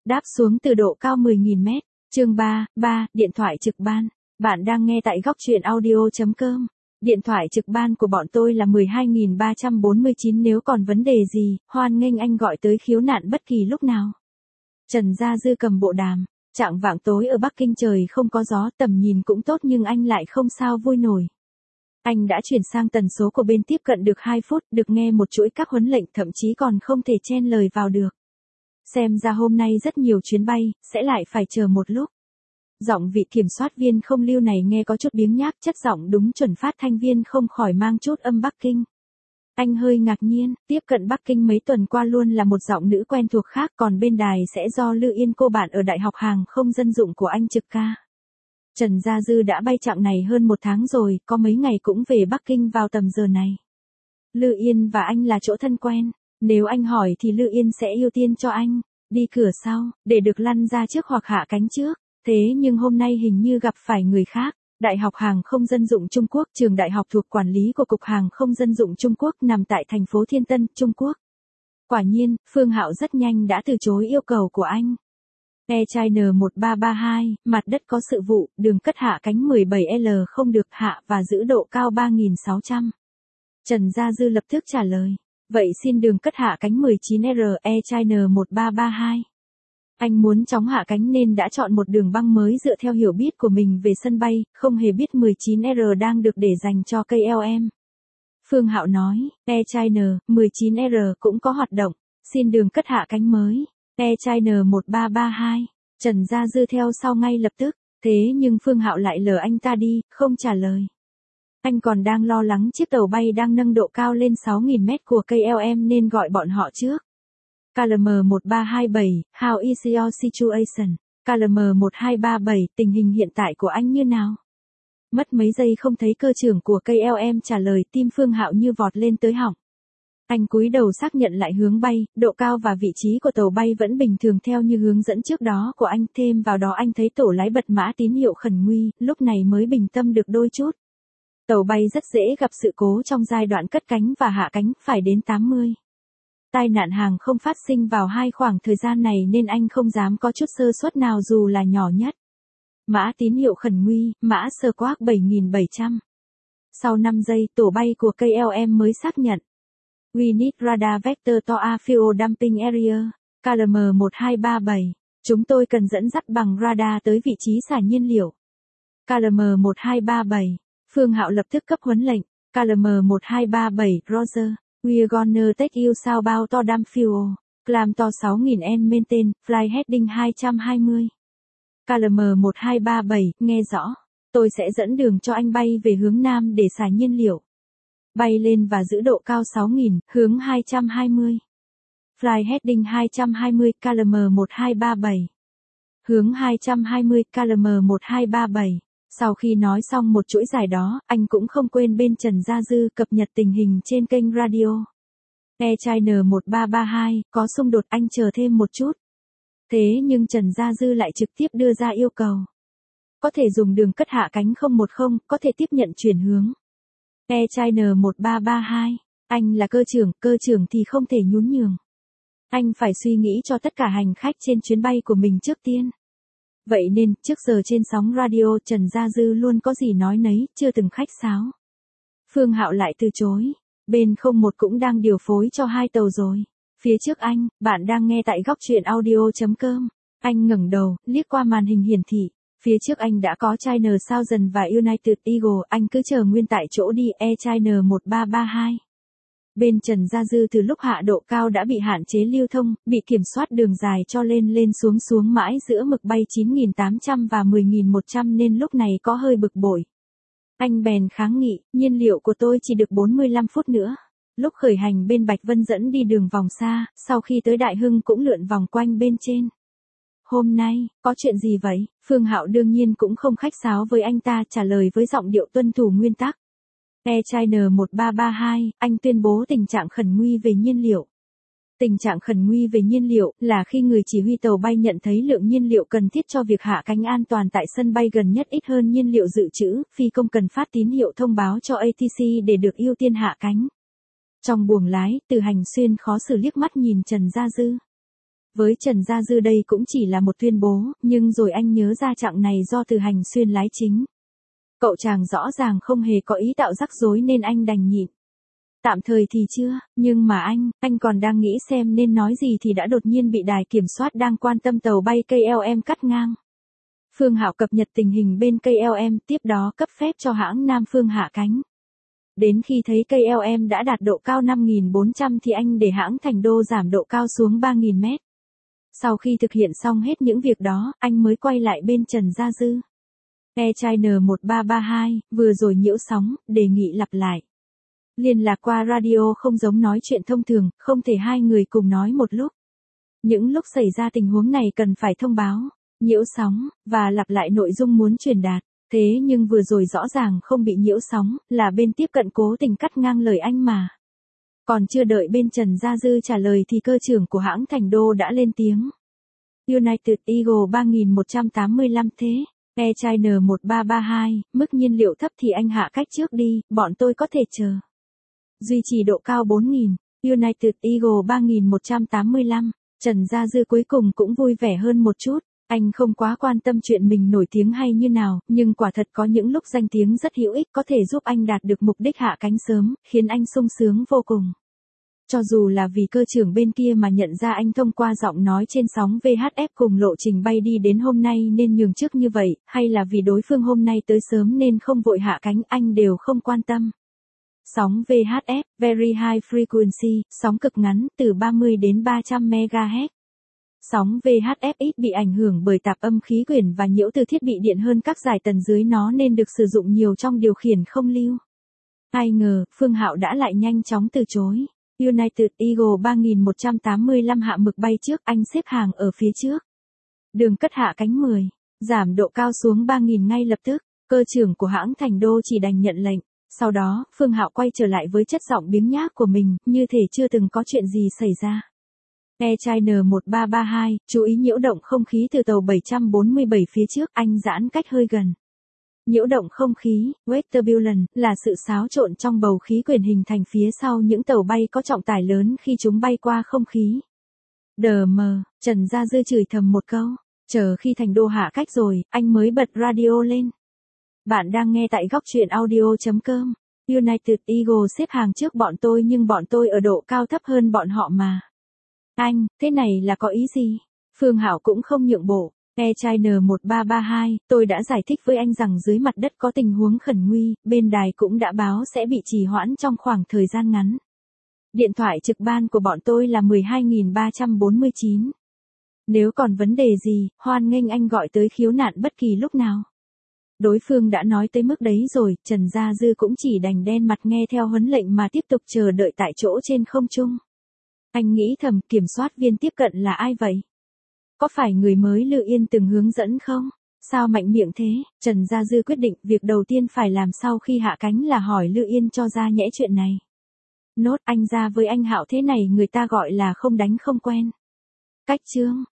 đáp xuống từ độ cao 10.000 mét. Chương 3, điện thoại trực ban. Bạn đang nghe tại góc truyện audio.com. Điện thoại trực ban của bọn tôi là 12.349, nếu còn vấn đề gì, hoan nghênh anh gọi tới khiếu nại bất kỳ lúc nào. Trần Gia Dư cầm bộ đàm. Chạng vạng tối ở Bắc Kinh trời không có gió, tầm nhìn cũng tốt nhưng anh lại không sao vui nổi. Anh đã chuyển sang tần số của bên tiếp cận được 2 phút, được nghe một chuỗi các huấn lệnh, thậm chí còn không thể chen lời vào được. Xem ra hôm nay rất nhiều chuyến bay, sẽ lại phải chờ một lúc. Giọng vị kiểm soát viên không lưu này nghe có chút biếng nhác, chất giọng đúng chuẩn phát thanh viên không khỏi mang chút âm Bắc Kinh. Anh hơi ngạc nhiên, tiếp cận Bắc Kinh mấy tuần qua luôn là một giọng nữ quen thuộc khác, còn bên đài sẽ do Lư Yên cô bạn ở Đại học Hàng không Dân dụng của anh trực ca. Trần Gia Dư đã bay chặng này hơn 1 tháng rồi, có mấy ngày cũng về Bắc Kinh vào tầm giờ này. Lư Yên và anh là chỗ thân quen, nếu anh hỏi thì Lư Yên sẽ ưu tiên cho anh, đi cửa sau, để được lăn ra trước hoặc hạ cánh trước. Thế nhưng hôm nay hình như gặp phải người khác. Đại học Hàng không Dân dụng Trung Quốc, trường đại học thuộc quản lý của Cục Hàng không Dân dụng Trung Quốc, nằm tại thành phố Thiên Tân, Trung Quốc. Quả nhiên, Phương Hạo rất nhanh đã từ chối yêu cầu của anh. Air China 1332, mặt đất có sự vụ, đường cất hạ cánh 17L không được hạ và giữ độ cao 3.600. Trần Gia Dư lập tức trả lời. Vậy xin đường cất hạ cánh 19R, Air China 1332. Anh muốn chóng hạ cánh nên đã chọn một đường băng mới dựa theo hiểu biết của mình về sân bay, không hề biết 19R đang được để dành cho KLM. Phương Hạo nói, Air China 19R cũng có hoạt động, xin đường cất hạ cánh mới, Air China 1332. Trần Gia Dư theo sau ngay lập tức, thế nhưng Phương Hạo lại lờ anh ta đi, không trả lời. Anh còn đang lo lắng chiếc tàu bay đang nâng độ cao lên 6.000 mét của KLM nên gọi bọn họ trước. KLM 1327, how is your situation? KLM 1237, tình hình hiện tại của anh như nào? Mất mấy giây không thấy cơ trưởng của KLM trả lời, tim Phương Hạo như vọt lên tới họng. Anh cúi đầu xác nhận lại hướng bay, độ cao và vị trí của tàu bay vẫn bình thường theo như hướng dẫn trước đó của anh, thêm vào đó anh thấy tổ lái bật mã tín hiệu khẩn nguy, lúc này mới bình tâm được đôi chút. Tàu bay rất dễ gặp sự cố trong giai đoạn cất cánh và hạ cánh, phải đến 80. Tai nạn hàng không phát sinh vào hai khoảng thời gian này nên anh không dám có chút sơ suất nào dù là nhỏ nhất. Mã tín hiệu khẩn nguy, mã Squawk 7700. Sau 5 giây, tổ bay của KLM mới xác nhận. We need radar vector to a fuel dumping area, KLM 1237. Chúng tôi cần dẫn dắt bằng radar tới vị trí xả nhiên liệu. KLM 1237. Phương Hạo lập tức cấp huấn lệnh. KLM 1237, Roger. We're gonna take you southbound to dump fuel. Climb to 6.000 n maintain, fly heading 220. KLM 1237, nghe rõ. Tôi sẽ dẫn đường cho anh bay về hướng Nam để xả nhiên liệu. Bay lên và giữ độ cao 6.000, hướng 220. Fly heading 220, KLM 1237. Hướng 220, KLM 1237. Sau khi nói xong một chuỗi dài đó, anh cũng không quên bên Trần Gia Dư cập nhật tình hình trên kênh radio. Air China 1332, có xung đột, anh chờ thêm một chút. Thế nhưng Trần Gia Dư lại trực tiếp đưa ra yêu cầu. Có thể dùng đường cất hạ cánh 010, có thể tiếp nhận chuyển hướng. Air China 1332, anh là cơ trưởng thì không thể nhún nhường. Anh phải suy nghĩ cho tất cả hành khách trên chuyến bay của mình trước tiên. Vậy nên, trước giờ trên sóng radio Trần Gia Dư luôn có gì nói nấy, chưa từng khách sáo. Phương Hạo lại từ chối. Bên 01 cũng đang điều phối cho 2 tàu rồi. Phía trước anh, bạn đang nghe tại góc truyện audio.com. Anh ngẩng đầu, liếc qua màn hình hiển thị. Phía trước anh đã có China Southern và United Eagle, anh cứ chờ nguyên tại chỗ đi. Air China 1332. Bên Trần Gia Dư từ lúc hạ độ cao đã bị hạn chế lưu thông, bị kiểm soát đường dài cho lên xuống mãi giữa mực bay 9.800 và 10.100 nên lúc này có hơi bực bội. Anh bèn kháng nghị, nhiên liệu của tôi chỉ được 45 phút nữa. Lúc khởi hành bên Bạch Vân dẫn đi đường vòng xa, sau khi tới Đại Hưng cũng lượn vòng quanh bên trên. Hôm nay, có chuyện gì vậy? Phương Hạo đương nhiên cũng không khách sáo với anh ta, trả lời với giọng điệu tuân thủ nguyên tắc. Air China 1332, anh tuyên bố tình trạng khẩn nguy về nhiên liệu. Tình trạng khẩn nguy về nhiên liệu là khi người chỉ huy tàu bay nhận thấy lượng nhiên liệu cần thiết cho việc hạ cánh an toàn tại sân bay gần nhất ít hơn nhiên liệu dự trữ, phi công cần phát tín hiệu thông báo cho ATC để được ưu tiên hạ cánh. Trong buồng lái, Từ Hành Xuyên khó xử liếc mắt nhìn Trần Gia Dư. Với Trần Gia Dư đây cũng chỉ là một tuyên bố, nhưng rồi anh nhớ ra chặng này do Từ Hành Xuyên lái chính. Cậu chàng rõ ràng không hề có ý tạo rắc rối nên anh đành nhịn. Tạm thời thì chưa, nhưng mà anh còn đang nghĩ xem nên nói gì thì đã đột nhiên bị đài kiểm soát đang quan tâm tàu bay KLM cắt ngang. Phương Hạo cập nhật tình hình bên KLM, tiếp đó cấp phép cho hãng Nam Phương hạ cánh. Đến khi thấy KLM đã đạt độ cao 5.400 thì anh để hãng Thành Đô giảm độ cao xuống 3.000 mét. Sau khi thực hiện xong hết những việc đó, anh mới quay lại bên Trần Gia Dư. Air China 1332, vừa rồi nhiễu sóng, đề nghị lặp lại. Liên lạc qua radio không giống nói chuyện thông thường, không thể hai người cùng nói một lúc. Những lúc xảy ra tình huống này cần phải thông báo, nhiễu sóng, và lặp lại nội dung muốn truyền đạt. Thế nhưng vừa rồi rõ ràng không bị nhiễu sóng, là bên tiếp cận cố tình cắt ngang lời anh mà. Còn chưa đợi bên Trần Gia Dư trả lời thì cơ trưởng của hãng Thành Đô đã lên tiếng. United Eagle 3185 thế. Air China 1332, mức nhiên liệu thấp thì anh hạ cách trước đi, bọn tôi có thể chờ. Duy trì độ cao 4.000, United Eagle 3185, Trần Gia Dư cuối cùng cũng vui vẻ hơn một chút. Anh không quá quan tâm chuyện mình nổi tiếng hay như nào, nhưng quả thật có những lúc danh tiếng rất hữu ích có thể giúp anh đạt được mục đích hạ cánh sớm, khiến anh sung sướng vô cùng. Cho dù là vì cơ trưởng bên kia mà nhận ra anh thông qua giọng nói trên sóng VHF cùng lộ trình bay đi đến hôm nay nên nhường trước như vậy, hay là vì đối phương hôm nay tới sớm nên không vội hạ cánh, anh đều không quan tâm. Sóng VHF, Very High Frequency, sóng cực ngắn, từ 30 đến 300 MHz. Sóng VHF ít bị ảnh hưởng bởi tạp âm khí quyển và nhiễu từ thiết bị điện hơn các giải tần dưới nó nên được sử dụng nhiều trong điều khiển không lưu. Ai ngờ, Phương Hạo đã lại nhanh chóng từ chối. United Eagle 3185 hạ mực bay trước, anh xếp hàng ở phía trước. Đường cất hạ cánh 10, giảm độ cao xuống 3.000 ngay lập tức, cơ trưởng của hãng Thành Đô chỉ đành nhận lệnh. Sau đó, Phương Hạo quay trở lại với chất giọng biếng nhác của mình, như thể chưa từng có chuyện gì xảy ra. Air China 1332, chú ý nhiễu động không khí từ tàu 747 phía trước, anh giãn cách hơi gần. Nhiễu động không khí, Wave Turbulence, là sự xáo trộn trong bầu khí quyển hình thành phía sau những tàu bay có trọng tải lớn khi chúng bay qua không khí. Trần Gia Dư chửi thầm một câu, chờ khi Thành Đô hạ cách rồi, anh mới bật radio lên. Bạn đang nghe tại góc truyện audio.com. United Eagle xếp hàng trước bọn tôi nhưng bọn tôi ở độ cao thấp hơn bọn họ mà. Anh, thế này là có ý gì? Phương Hạo cũng không nhượng bộ. Air China 1332, tôi đã giải thích với anh rằng dưới mặt đất có tình huống khẩn nguy, bên đài cũng đã báo sẽ bị trì hoãn trong khoảng thời gian ngắn. Điện thoại trực ban của bọn tôi là 12.349. Nếu còn vấn đề gì, hoan nghênh anh gọi tới khiếu nại bất kỳ lúc nào. Đối phương đã nói tới mức đấy rồi, Trần Gia Dư cũng chỉ đành đen mặt nghe theo huấn lệnh mà tiếp tục chờ đợi tại chỗ trên không trung. Anh nghĩ thầm, kiểm soát viên tiếp cận là ai vậy? Có phải người mới Lư Yên từng hướng dẫn không? Sao mạnh miệng thế? Trần Gia Dư quyết định việc đầu tiên phải làm sau khi hạ cánh là hỏi Lư Yên cho ra nhẽ chuyện này. Nốt, anh ra với anh Hạo thế này người ta gọi là không đánh không quen. Cách chương.